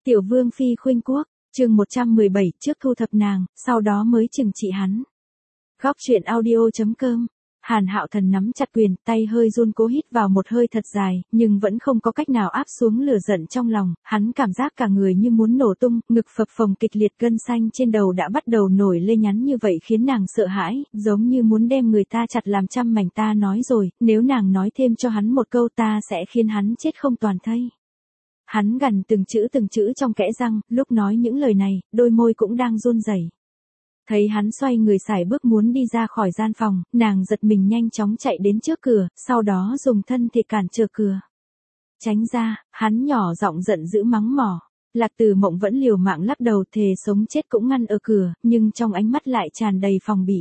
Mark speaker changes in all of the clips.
Speaker 1: Tiểu Vương Phi khuynh quốc, chương 117, trước thu thập nàng, sau đó mới trừng trị hắn. Góc truyện audio.com. Hàn Hạo Thần nắm chặt quyền, tay hơi run cố hít vào một hơi thật dài, nhưng vẫn không có cách nào áp xuống lửa giận trong lòng, hắn cảm giác cả người như muốn nổ tung, ngực phập phồng kịch liệt, gân xanh trên đầu đã bắt đầu nổi lên nhắn như vậy khiến nàng sợ hãi, giống như muốn đem người ta chặt làm trăm mảnh. Ta nói rồi, nếu nàng nói thêm cho hắn một câu ta sẽ khiến hắn chết không toàn thây. Hắn gằn từng chữ trong kẽ răng, lúc nói những lời này, đôi môi cũng đang run rẩy. Thấy hắn xoay người sải bước muốn đi ra khỏi gian phòng, nàng giật mình nhanh chóng chạy đến trước cửa, sau đó dùng thân thể cản trở cửa. Tránh ra, hắn nhỏ giọng giận dữ mắng mỏ. Lạc Tử Mộng vẫn liều mạng lắc đầu thề sống chết cũng ngăn ở cửa, nhưng trong ánh mắt lại tràn đầy phòng bị.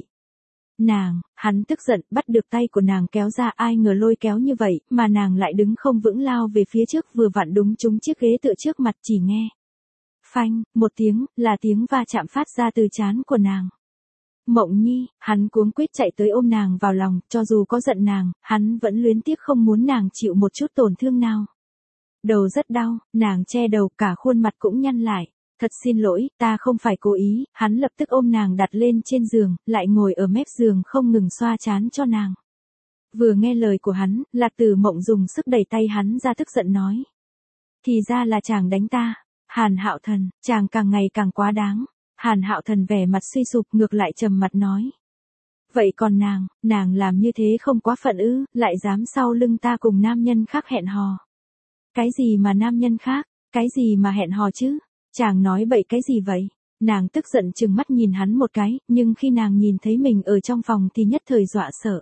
Speaker 1: Hắn tức giận bắt được tay của nàng kéo ra, ai ngờ lôi kéo như vậy, mà nàng lại đứng không vững lao về phía trước, vừa vặn đúng trúng chiếc ghế tựa trước mặt. Chỉ nghe phanh, một tiếng, là tiếng va chạm phát ra từ trán của nàng. Mộng Nhi, hắn cuống quýt chạy tới ôm nàng vào lòng, cho dù có giận nàng, hắn vẫn luyến tiếc không muốn nàng chịu một chút tổn thương nào. Đầu rất đau, nàng che đầu, cả khuôn mặt cũng nhăn lại. Thật xin lỗi, ta không phải cố ý. Hắn lập tức ôm nàng đặt lên trên giường, lại ngồi ở mép giường không ngừng xoa trán cho nàng. Vừa nghe lời của hắn, Lạc Tử Mộng dùng sức đẩy tay hắn ra, tức giận nói. Thì ra là chàng đánh ta. Hàn Hạo Thần, chàng càng ngày càng quá đáng. Hàn Hạo Thần vẻ mặt suy sụp, ngược lại trầm mặt nói. Vậy còn nàng làm như thế không quá phận ư, lại dám sau lưng ta cùng nam nhân khác hẹn hò. Cái gì mà nam nhân khác, cái gì mà hẹn hò chứ? Chàng nói bậy cái gì vậy? Nàng tức giận trừng mắt nhìn hắn một cái, nhưng khi nàng nhìn thấy mình ở trong phòng thì nhất thời dọa sợ.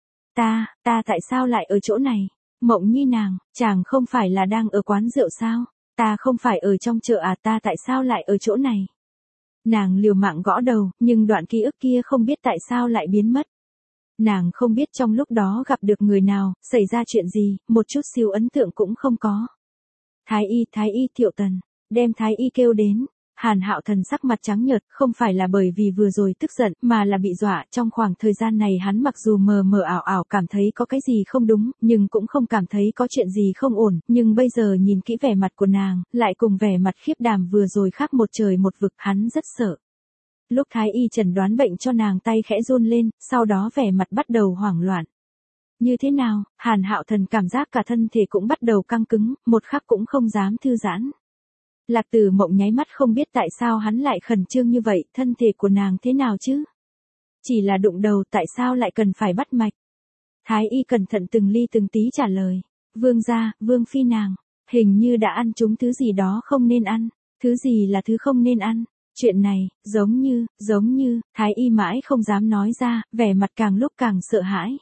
Speaker 1: Ta tại sao lại ở chỗ này? Mộng Nhi chàng không phải là đang ở quán rượu sao? Ta không phải ở trong chợ à, ta tại sao lại ở chỗ này? Nàng liều mạng gõ đầu, nhưng đoạn ký ức kia không biết tại sao lại biến mất. Nàng không biết trong lúc đó gặp được người nào, xảy ra chuyện gì, một chút xíu ấn tượng cũng không có. Thái y Thiệu Tần, đem Thái y kêu đến. Hàn Hạo Thần sắc mặt trắng nhợt, không phải là bởi vì vừa rồi tức giận, mà là bị dọa. Trong khoảng thời gian này hắn mặc dù mờ mờ ảo ảo cảm thấy có cái gì không đúng, nhưng cũng không cảm thấy có chuyện gì không ổn, nhưng bây giờ nhìn kỹ vẻ mặt của nàng, lại cùng vẻ mặt khiếp đảm vừa rồi khác một trời một vực, hắn rất sợ. Lúc Thái y chẩn đoán bệnh cho nàng, tay khẽ run lên, sau đó vẻ mặt bắt đầu hoảng loạn. Như thế nào? Hàn Hạo Thần cảm giác cả thân thể cũng bắt đầu căng cứng, một khắc cũng không dám thư giãn. Lạc Tử Mộng nháy mắt không biết tại sao hắn lại khẩn trương như vậy, thân thể của nàng thế nào chứ? Chỉ là đụng đầu, tại sao lại cần phải bắt mạch? Thái y cẩn thận từng ly từng tí trả lời. Vương gia, Vương Phi nàng, hình như đã ăn trúng thứ gì đó không nên ăn. Thứ gì là thứ không nên ăn? Chuyện này, giống như, Thái y mãi không dám nói ra, vẻ mặt càng lúc càng sợ hãi.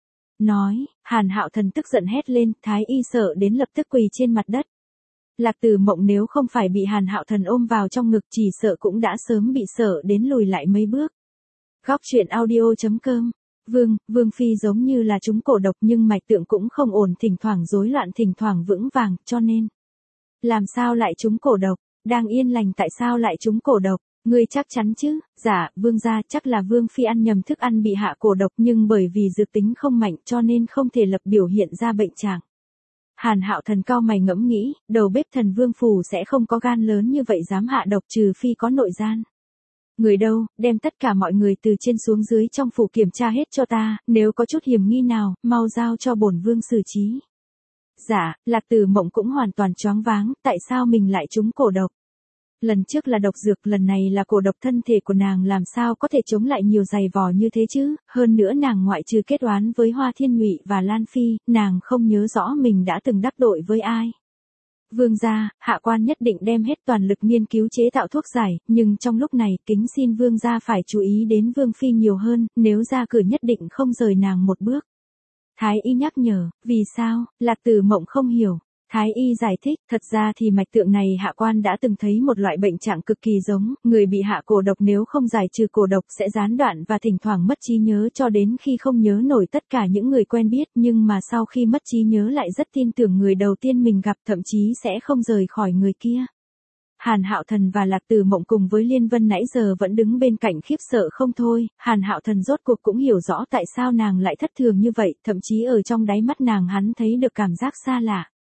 Speaker 1: Hàn Hạo Thần tức giận hét lên, Thái y sợ đến lập tức quỳ trên mặt đất. Lạc Tử Mộng nếu không phải bị Hàn Hạo Thần ôm vào trong ngực chỉ sợ cũng đã sớm bị sợ đến lùi lại mấy bước. Góc truyện audio.com. Vương Phi giống như là trúng cổ độc, nhưng mạch tượng cũng không ổn, thỉnh thoảng rối loạn, thỉnh thoảng vững vàng, cho nên. Làm sao lại trúng cổ độc? Đang yên lành tại sao lại trúng cổ độc? Ngươi chắc chắn chứ? Dạ, vương gia, chắc là Vương Phi ăn nhầm thức ăn bị hạ cổ độc, nhưng bởi vì dược tính không mạnh cho nên không thể lập biểu hiện ra bệnh trạng. Hàn Hạo Thần cau mày ngẫm nghĩ, đầu bếp Thần Vương phủ sẽ không có gan lớn như vậy dám hạ độc, trừ phi có nội gian. Người đâu, đem tất cả mọi người từ trên xuống dưới trong phủ kiểm tra hết cho ta, nếu có chút hiểm nghi nào, mau giao cho bổn vương xử trí. Dạ, Lạc Tử Mộng cũng hoàn toàn choáng váng, tại sao mình lại trúng cổ độc? Lần trước là độc dược, lần này là cổ độc, thân thể của nàng làm sao có thể chống lại nhiều giày vò như thế chứ, hơn nữa nàng ngoại trừ kết oán với Hoa Thiên Nhụy và Lan Phi, nàng không nhớ rõ mình đã từng đắc tội với ai. Vương gia, hạ quan nhất định đem hết toàn lực nghiên cứu chế tạo thuốc giải, nhưng trong lúc này, kính xin vương gia phải chú ý đến Vương Phi nhiều hơn, nếu ra cửa nhất định không rời nàng một bước. Thái y nhắc nhở, vì sao? Lạc Tử Mộng không hiểu. Thái y giải thích, thật ra thì mạch tượng này hạ quan đã từng thấy một loại bệnh trạng cực kỳ giống, người bị hạ cổ độc nếu không giải trừ cổ độc sẽ gián đoạn và thỉnh thoảng mất trí nhớ cho đến khi không nhớ nổi tất cả những người quen biết, nhưng mà sau khi mất trí nhớ lại rất tin tưởng người đầu tiên mình gặp, thậm chí sẽ không rời khỏi người kia. Hàn Hạo Thần và Lạc Tử Mộng cùng với Liên Vân nãy giờ vẫn đứng bên cạnh khiếp sợ không thôi, Hàn Hạo Thần rốt cuộc cũng hiểu rõ tại sao nàng lại thất thường như vậy, thậm chí ở trong đáy mắt nàng hắn thấy được cảm giác xa lạ.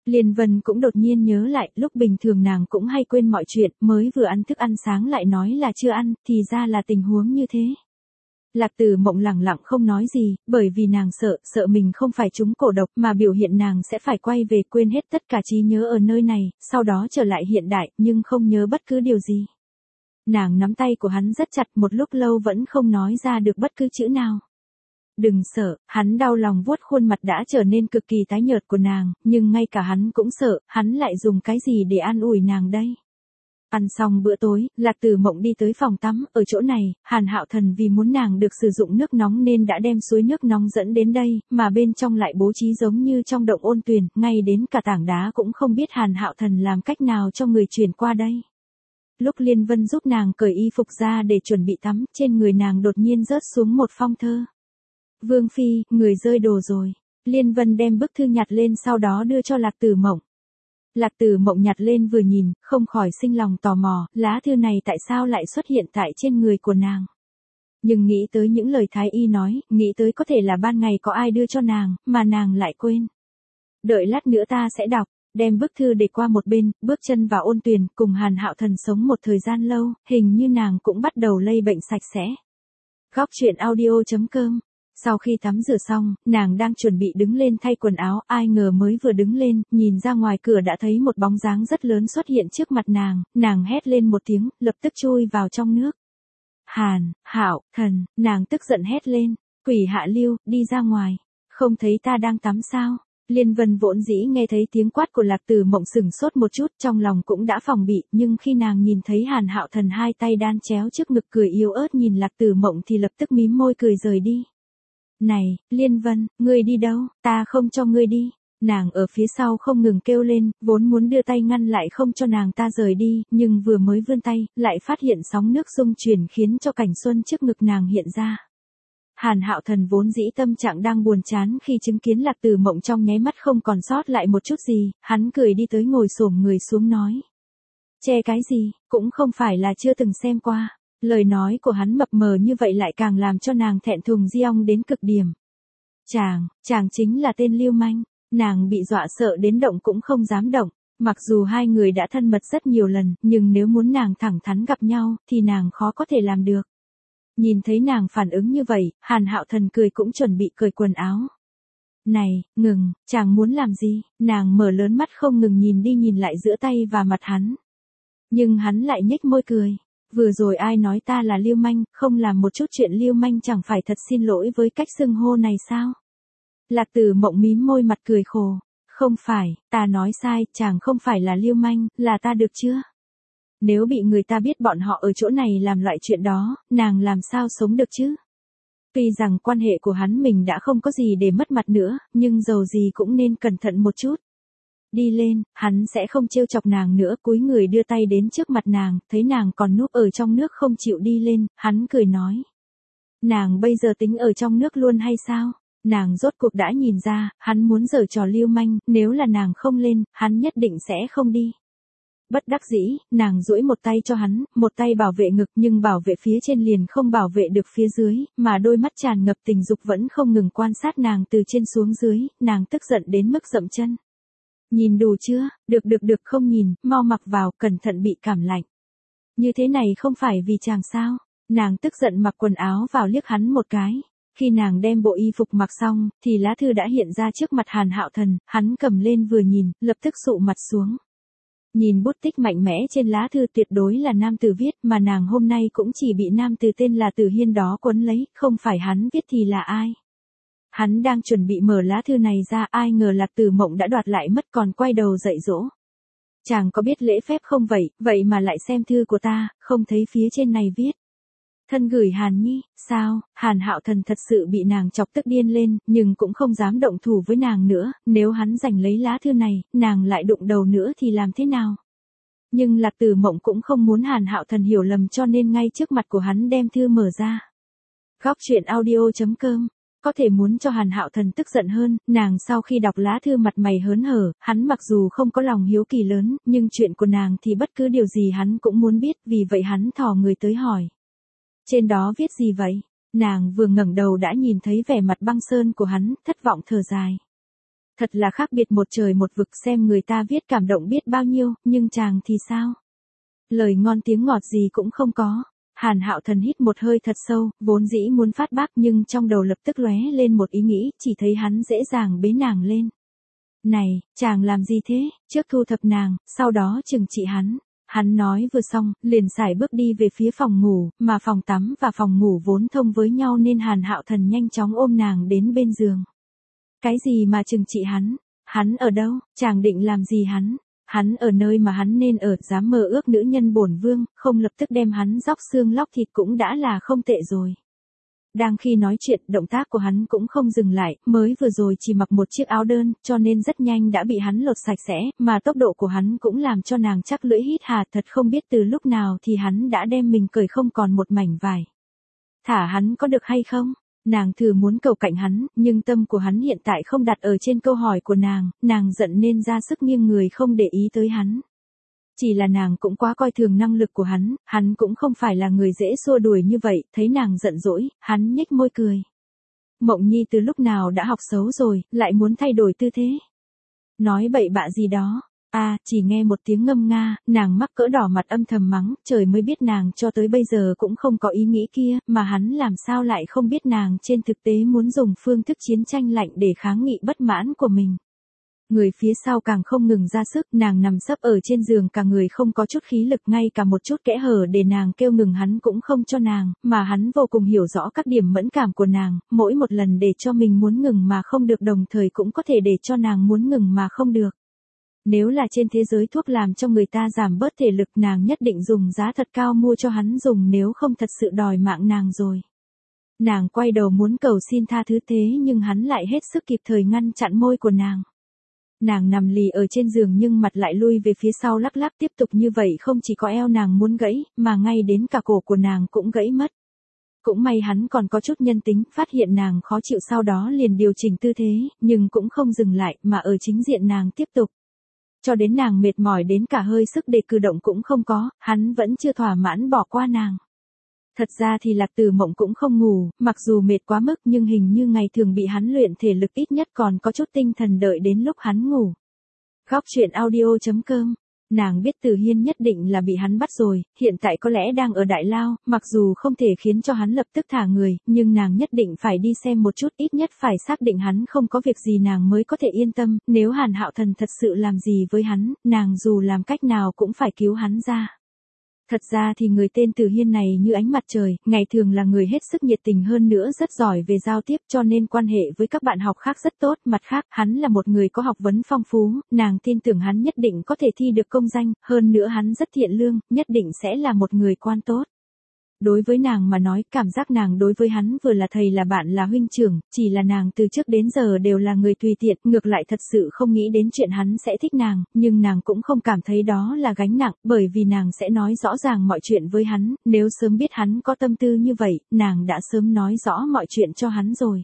Speaker 1: Liên Vân cũng đột nhiên nhớ lại, lúc bình thường nàng cũng hay quên mọi chuyện, mới vừa ăn thức ăn sáng lại nói là chưa ăn, thì ra là tình huống như thế. Lạc Tử Mộng lẳng lặng không nói gì, bởi vì nàng sợ mình không phải trúng cổ độc mà biểu hiện nàng sẽ phải quay về quên hết tất cả trí nhớ ở nơi này, sau đó trở lại hiện đại, nhưng không nhớ bất cứ điều gì. Nàng nắm tay của hắn rất chặt, một lúc lâu vẫn không nói ra được bất cứ chữ nào. Đừng sợ, hắn đau lòng vuốt khuôn mặt đã trở nên cực kỳ tái nhợt của nàng, nhưng ngay cả hắn cũng sợ, hắn lại dùng cái gì để an ủi nàng đây? Ăn xong bữa tối, Lạc Tử Mộng đi tới phòng tắm, ở chỗ này, Hàn Hạo Thần vì muốn nàng được sử dụng nước nóng nên đã đem suối nước nóng dẫn đến đây, mà bên trong lại bố trí giống như trong động ôn tuyền, ngay đến cả tảng đá cũng không biết Hàn Hạo Thần làm cách nào cho người chuyển qua đây. Lúc Liên Vân giúp nàng cởi y phục ra để chuẩn bị tắm, trên người nàng đột nhiên rớt xuống một phong thơ. Vương Phi, người rơi đồ rồi. Liên Vân đem bức thư nhặt lên sau đó đưa cho Lạc Tử Mộng. Lạc Tử Mộng nhặt lên vừa nhìn, không khỏi sinh lòng tò mò, lá thư này tại sao lại xuất hiện tại trên người của nàng. Nhưng nghĩ tới những lời Thái Y nói, nghĩ tới có thể là ban ngày có ai đưa cho nàng, mà nàng lại quên. Đợi lát nữa ta sẽ đọc, đem bức thư để qua một bên, bước chân vào ôn tuyền, cùng Hàn Hạo Thần sống một thời gian lâu, hình như nàng cũng bắt đầu lây bệnh sạch sẽ. Góc truyện audio.com. Sau khi tắm rửa xong, nàng đang chuẩn bị đứng lên thay quần áo, ai ngờ mới vừa đứng lên, nhìn ra ngoài cửa đã thấy một bóng dáng rất lớn xuất hiện trước mặt nàng hét lên một tiếng, lập tức chui vào trong nước. Hàn, Hạo, Thần, nàng tức giận hét lên, quỷ hạ lưu, đi ra ngoài, không thấy ta đang tắm sao? Liên Vân vốn dĩ nghe thấy tiếng quát của Lạc Tử Mộng sửng sốt một chút, trong lòng cũng đã phòng bị, nhưng khi nàng nhìn thấy Hàn Hạo Thần hai tay đan chéo trước ngực cười yếu ớt nhìn Lạc Tử Mộng thì lập tức mím môi cười rời đi. Này, Liên Vân, ngươi đi đâu, ta không cho ngươi đi. Nàng ở phía sau không ngừng kêu lên, vốn muốn đưa tay ngăn lại không cho nàng ta rời đi, nhưng vừa mới vươn tay, lại phát hiện sóng nước xung chuyển khiến cho cảnh xuân trước ngực nàng hiện ra. Hàn Hạo Thần vốn dĩ tâm trạng đang buồn chán khi chứng kiến Lạc Tử Mộng trong nháy mắt không còn sót lại một chút gì, hắn cười đi tới ngồi xổm người xuống nói. Che cái gì, cũng không phải là chưa từng xem qua. Lời nói của hắn mập mờ như vậy lại càng làm cho nàng thẹn thùng Diong đến cực điểm. Chàng chính là tên lưu manh, nàng bị dọa sợ đến động cũng không dám động, mặc dù hai người đã thân mật rất nhiều lần, nhưng nếu muốn nàng thẳng thắn gặp nhau, thì nàng khó có thể làm được. Nhìn thấy nàng phản ứng như vậy, Hàn Hạo Thần cười cũng chuẩn bị cởi quần áo. Này, ngừng, chàng muốn làm gì? Nàng mở lớn mắt không ngừng nhìn đi nhìn lại giữa tay và mặt hắn. Nhưng hắn lại nhếch môi cười. Vừa rồi ai nói ta là lưu manh, không làm một chút chuyện lưu manh chẳng phải thật xin lỗi với cách xưng hô này sao? Lạc Tử Mộng mím môi mặt cười khổ. Không phải, ta nói sai, chàng không phải là lưu manh, là ta được chưa? Nếu bị người ta biết bọn họ ở chỗ này làm loại chuyện đó, nàng làm sao sống được chứ? Tuy rằng quan hệ của hắn mình đã không có gì để mất mặt nữa, nhưng dầu gì cũng nên cẩn thận một chút. Đi lên, hắn sẽ không trêu chọc nàng nữa, cúi người đưa tay đến trước mặt nàng, thấy nàng còn núp ở trong nước không chịu đi lên, hắn cười nói. Nàng bây giờ tính ở trong nước luôn hay sao? Nàng rốt cuộc đã nhìn ra, hắn muốn giở trò lưu manh, nếu là nàng không lên, hắn nhất định sẽ không đi. Bất đắc dĩ, nàng duỗi một tay cho hắn, một tay bảo vệ ngực nhưng bảo vệ phía trên liền không bảo vệ được phía dưới, mà đôi mắt tràn ngập tình dục vẫn không ngừng quan sát nàng từ trên xuống dưới, nàng tức giận đến mức dậm chân. Nhìn đủ chưa, được không nhìn, mau mặc vào, cẩn thận bị cảm lạnh. Như thế này không phải vì chàng sao? Nàng tức giận mặc quần áo vào liếc hắn một cái. Khi nàng đem bộ y phục mặc xong, thì lá thư đã hiện ra trước mặt Hàn Hạo Thần, hắn cầm lên vừa nhìn, lập tức sụ mặt xuống. Nhìn bút tích mạnh mẽ trên lá thư tuyệt đối là nam tử viết, mà nàng hôm nay cũng chỉ bị nam tử tên là Tử Hiên đó quấn lấy, không phải hắn viết thì là ai. Hắn đang chuẩn bị mở lá thư này ra, ai ngờ Lạc Tử Mộng đã đoạt lại mất còn quay đầu dạy dỗ. Chàng có biết lễ phép không vậy mà lại xem thư của ta, không thấy phía trên này viết. Thân gửi Hàn Nhi, sao? Hàn Hạo Thần thật sự bị nàng chọc tức điên lên, nhưng cũng không dám động thủ với nàng nữa, nếu hắn giành lấy lá thư này, nàng lại đụng đầu nữa thì làm thế nào? Nhưng Lạc Tử Mộng cũng không muốn Hàn Hạo Thần hiểu lầm cho nên ngay trước mặt của hắn đem thư mở ra. Góc truyện audio.com. Có thể muốn cho Hàn Hạo Thần tức giận hơn, nàng sau khi đọc lá thư mặt mày hớn hở, hắn mặc dù không có lòng hiếu kỳ lớn, nhưng chuyện của nàng thì bất cứ điều gì hắn cũng muốn biết, vì vậy hắn thò người tới hỏi. Trên đó viết gì vậy? Nàng vừa ngẩng đầu đã nhìn thấy vẻ mặt băng sơn của hắn, thất vọng thở dài. Thật là khác biệt một trời một vực, xem người ta viết cảm động biết bao nhiêu, nhưng chàng thì sao? Lời ngon tiếng ngọt gì cũng không có. Hàn Hạo Thần hít một hơi thật sâu, vốn dĩ muốn phát bác nhưng trong đầu lập tức lóe lên một ý nghĩ, chỉ thấy hắn dễ dàng bế nàng lên. Này, chàng làm gì thế? Trước thu thập nàng, sau đó trừng trị hắn. Hắn nói vừa xong, liền sải bước đi về phía phòng ngủ, mà phòng tắm và phòng ngủ vốn thông với nhau nên Hàn Hạo Thần nhanh chóng ôm nàng đến bên giường. Cái gì mà trừng trị hắn? Hắn ở đâu? Chàng định làm gì hắn? Hắn ở nơi mà hắn nên ở, dám mơ ước nữ nhân bổn vương, không lập tức đem hắn róc xương lóc thịt cũng đã là không tệ rồi. Đang khi nói chuyện, động tác của hắn cũng không dừng lại, mới vừa rồi chỉ mặc một chiếc áo đơn, cho nên rất nhanh đã bị hắn lột sạch sẽ, mà tốc độ của hắn cũng làm cho nàng chắc lưỡi hít hà, thật không biết từ lúc nào thì hắn đã đem mình cởi không còn một mảnh vải. Thả hắn có được hay không? Nàng thử muốn cầu cạnh hắn, nhưng tâm của hắn hiện tại không đặt ở trên câu hỏi của nàng giận nên ra sức nghiêng người không để ý tới hắn. Chỉ là nàng cũng quá coi thường năng lực của hắn cũng không phải là người dễ xua đuổi như vậy, thấy nàng giận dỗi, hắn nhếch môi cười. Mộng Nhi từ lúc nào đã học xấu rồi, lại muốn thay đổi tư thế. Nói bậy bạ gì đó. Chỉ nghe một tiếng ngâm nga, nàng mắc cỡ đỏ mặt âm thầm mắng, trời mới biết nàng cho tới bây giờ cũng không có ý nghĩ kia, mà hắn làm sao lại không biết nàng trên thực tế muốn dùng phương thức chiến tranh lạnh để kháng nghị bất mãn của mình. Người phía sau càng không ngừng ra sức, nàng nằm sấp ở trên giường cả người không có chút khí lực, ngay cả một chút kẽ hở để nàng kêu ngừng hắn cũng không cho nàng, mà hắn vô cùng hiểu rõ các điểm mẫn cảm của nàng, mỗi một lần để cho mình muốn ngừng mà không được đồng thời cũng có thể để cho nàng muốn ngừng mà không được. Nếu là trên thế giới thuốc làm cho người ta giảm bớt thể lực, nàng nhất định dùng giá thật cao mua cho hắn dùng, nếu không thật sự đòi mạng nàng rồi. Nàng quay đầu muốn cầu xin tha thứ thế nhưng hắn lại hết sức kịp thời ngăn chặn môi của nàng. Nàng nằm lì ở trên giường nhưng mặt lại lui về phía sau lắc lắc, tiếp tục như vậy không chỉ có eo nàng muốn gãy, mà ngay đến cả cổ của nàng cũng gãy mất. Cũng may hắn còn có chút nhân tính, phát hiện nàng khó chịu sau đó liền điều chỉnh tư thế, nhưng cũng không dừng lại, mà ở chính diện nàng tiếp tục. Cho đến nàng mệt mỏi đến cả hơi sức để cử động cũng không có, hắn vẫn chưa thỏa mãn bỏ qua nàng. Thật ra thì Lạc Tử Mộng cũng không ngủ, mặc dù mệt quá mức nhưng hình như ngày thường bị hắn luyện thể lực ít nhất còn có chút tinh thần đợi đến lúc hắn ngủ. Góc truyện audio.com. Nàng biết Từ Hiên nhất định là bị hắn bắt rồi, hiện tại có lẽ đang ở Đại Lao, mặc dù không thể khiến cho hắn lập tức thả người, nhưng nàng nhất định phải đi xem một chút, ít nhất phải xác định hắn không có việc gì nàng mới có thể yên tâm, nếu Hàn Hạo Thần thật sự làm gì với hắn, nàng dù làm cách nào cũng phải cứu hắn ra. Thật ra thì người tên Từ Hiên này như ánh mặt trời, ngày thường là người hết sức nhiệt tình, hơn nữa rất giỏi về giao tiếp, cho nên quan hệ với các bạn học khác rất tốt. Mặt khác, hắn là một người có học vấn phong phú, nàng tin tưởng hắn nhất định có thể thi được công danh, hơn nữa hắn rất thiện lương, nhất định sẽ là một người quan tốt. Đối với nàng mà nói, cảm giác nàng đối với hắn vừa là thầy là bạn là huynh trưởng, chỉ là nàng từ trước đến giờ đều là người tùy tiện, ngược lại thật sự không nghĩ đến chuyện hắn sẽ thích nàng, nhưng nàng cũng không cảm thấy đó là gánh nặng, bởi vì nàng sẽ nói rõ ràng mọi chuyện với hắn, nếu sớm biết hắn có tâm tư như vậy, nàng đã sớm nói rõ mọi chuyện cho hắn rồi.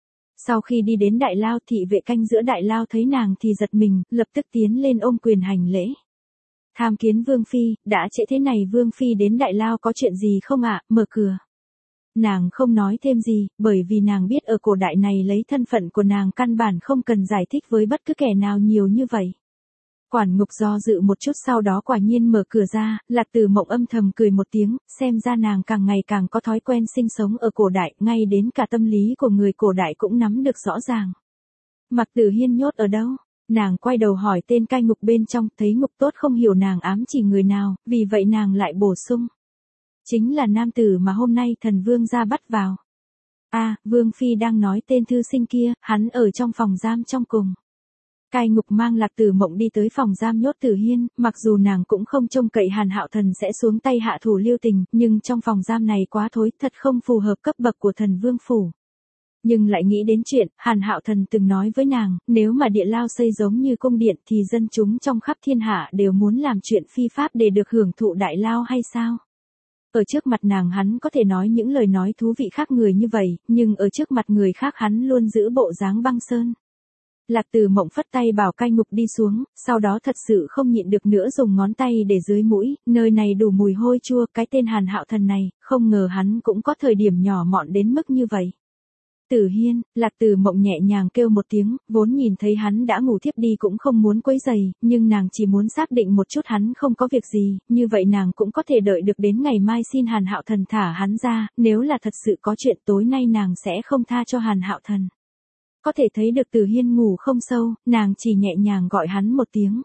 Speaker 1: Sau khi đi đến Đại Lao, thị vệ canh giữa Đại Lao thấy nàng thì giật mình, lập tức tiến lên ôm quyền hành lễ. Tham kiến Vương Phi, đã trễ thế này Vương Phi đến Đại Lao có chuyện gì không ạ, mở cửa. Nàng không nói thêm gì, bởi vì nàng biết ở cổ đại này lấy thân phận của nàng căn bản không cần giải thích với bất cứ kẻ nào nhiều như vậy. Quản ngục do dự một chút sau đó quả nhiên mở cửa ra, Lạc Tử Mộng âm thầm cười một tiếng, xem ra nàng càng ngày càng có thói quen sinh sống ở cổ đại, ngay đến cả tâm lý của người cổ đại cũng nắm được rõ ràng. Mạc Tử Hiên nhốt ở đâu? Nàng quay đầu hỏi tên cai ngục bên trong, thấy ngục tốt không hiểu nàng ám chỉ người nào, vì vậy nàng lại bổ sung. Chính là nam tử mà hôm nay thần vương gia bắt vào. Vương Phi đang nói tên thư sinh kia, hắn ở trong phòng giam trong cùng. Cai ngục mang Lạc Tử Mộng đi tới phòng giam nhốt Tử Hiên, mặc dù nàng cũng không trông cậy Hàn Hạo Thần sẽ xuống tay hạ thủ lưu tình, nhưng trong phòng giam này quá thối, thật không phù hợp cấp bậc của thần vương phủ. Nhưng lại nghĩ đến chuyện, Hàn Hạo Thần từng nói với nàng, nếu mà địa lao xây giống như cung điện thì dân chúng trong khắp thiên hạ đều muốn làm chuyện phi pháp để được hưởng thụ Đại Lao hay sao? Ở trước mặt nàng hắn có thể nói những lời nói thú vị khác người như vậy, nhưng ở trước mặt người khác hắn luôn giữ bộ dáng băng sơn. Lạc Tử Mộng phất tay bảo cai ngục đi xuống, sau đó thật sự không nhịn được nữa dùng ngón tay để dưới mũi, nơi này đủ mùi hôi chua, cái tên Hàn Hạo Thần này, không ngờ hắn cũng có thời điểm nhỏ mọn đến mức như vậy. Tử Hiên, Lạc Tử Mộng nhẹ nhàng kêu một tiếng, vốn nhìn thấy hắn đã ngủ thiếp đi cũng không muốn quấy rầy, nhưng nàng chỉ muốn xác định một chút hắn không có việc gì, như vậy nàng cũng có thể đợi được đến ngày mai xin Hàn Hạo Thần thả hắn ra, nếu là thật sự có chuyện tối nay nàng sẽ không tha cho Hàn Hạo Thần. Có thể thấy được Tử Hiên ngủ không sâu, nàng chỉ nhẹ nhàng gọi hắn một tiếng.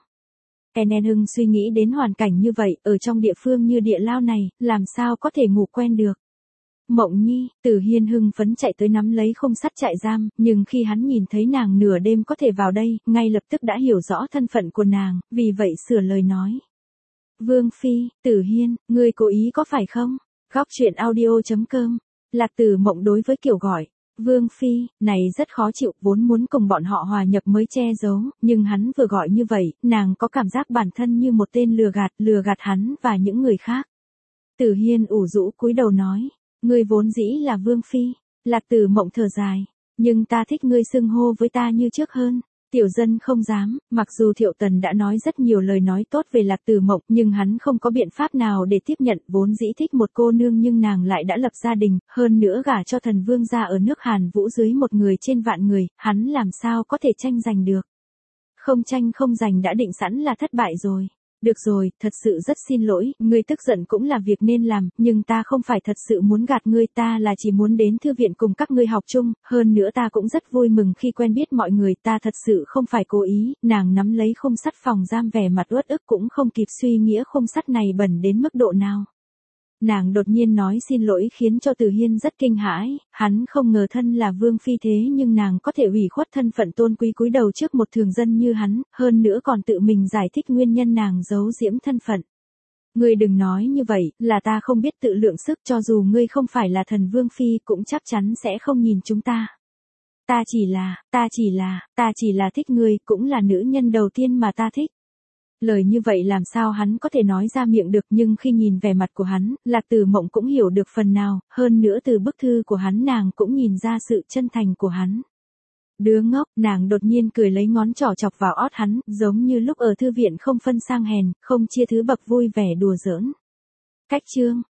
Speaker 1: Hưng suy nghĩ đến hoàn cảnh như vậy, ở trong địa phương như địa lao này, làm sao có thể ngủ quen được. Mộng Nhi, Tử Hiên hưng phấn chạy tới nắm lấy khung sắt trại giam, nhưng khi hắn nhìn thấy nàng nửa đêm có thể vào đây, ngay lập tức đã hiểu rõ thân phận của nàng, vì vậy sửa lời nói. Vương Phi, Tử Hiên, ngươi cố ý có phải không? Góc truyện audio.com. Lạc Tử Mộng đối với kiểu gọi Vương Phi, này rất khó chịu, vốn muốn cùng bọn họ hòa nhập mới che giấu, nhưng hắn vừa gọi như vậy, nàng có cảm giác bản thân như một tên lừa gạt hắn và những người khác. Tử Hiên ủ rũ cúi đầu nói. Ngươi vốn dĩ là Vương Phi. Lạc Tử Mộng thở dài. Nhưng ta thích ngươi xưng hô với ta như trước hơn. Tiểu dân không dám, mặc dù Thiệu Tần đã nói rất nhiều lời nói tốt về Lạc Tử Mộng, nhưng hắn không có biện pháp nào để tiếp nhận, vốn dĩ thích một cô nương nhưng nàng lại đã lập gia đình, hơn nữa gả cho thần vương gia ở nước Hàn Vũ dưới một người trên vạn người, hắn làm sao có thể tranh giành được. Không tranh không giành đã định sẵn là thất bại rồi. Được rồi, thật sự rất xin lỗi, ngươi tức giận cũng là việc nên làm, nhưng ta không phải thật sự muốn gạt ngươi, ta là chỉ muốn đến thư viện cùng các ngươi học chung, hơn nữa ta cũng rất vui mừng khi quen biết mọi người, ta thật sự không phải cố ý. Nàng nắm lấy khung sắt phòng giam vẻ mặt uất ức cũng không kịp suy nghĩa khung sắt này bẩn đến mức độ nào. Nàng đột nhiên nói xin lỗi khiến cho Tử Hiên rất kinh hãi, hắn không ngờ thân là Vương Phi thế nhưng nàng có thể ủy khuất thân phận tôn quý cúi đầu trước một thường dân như hắn, hơn nữa còn tự mình giải thích nguyên nhân nàng giấu giếm thân phận. Ngươi đừng nói như vậy, là ta không biết tự lượng sức, cho dù ngươi không phải là thần Vương Phi cũng chắc chắn sẽ không nhìn chúng ta. Ta chỉ là thích ngươi, cũng là nữ nhân đầu tiên mà ta thích. Lời như vậy làm sao hắn có thể nói ra miệng được, nhưng khi nhìn vẻ mặt của hắn, Lạc Tử Mộng cũng hiểu được phần nào, hơn nữa từ bức thư của hắn nàng cũng nhìn ra sự chân thành của hắn. Đứa ngốc, nàng đột nhiên cười lấy ngón trỏ chọc vào ót hắn, giống như lúc ở thư viện không phân sang hèn, không chia thứ bậc vui vẻ đùa giỡn. Cách chương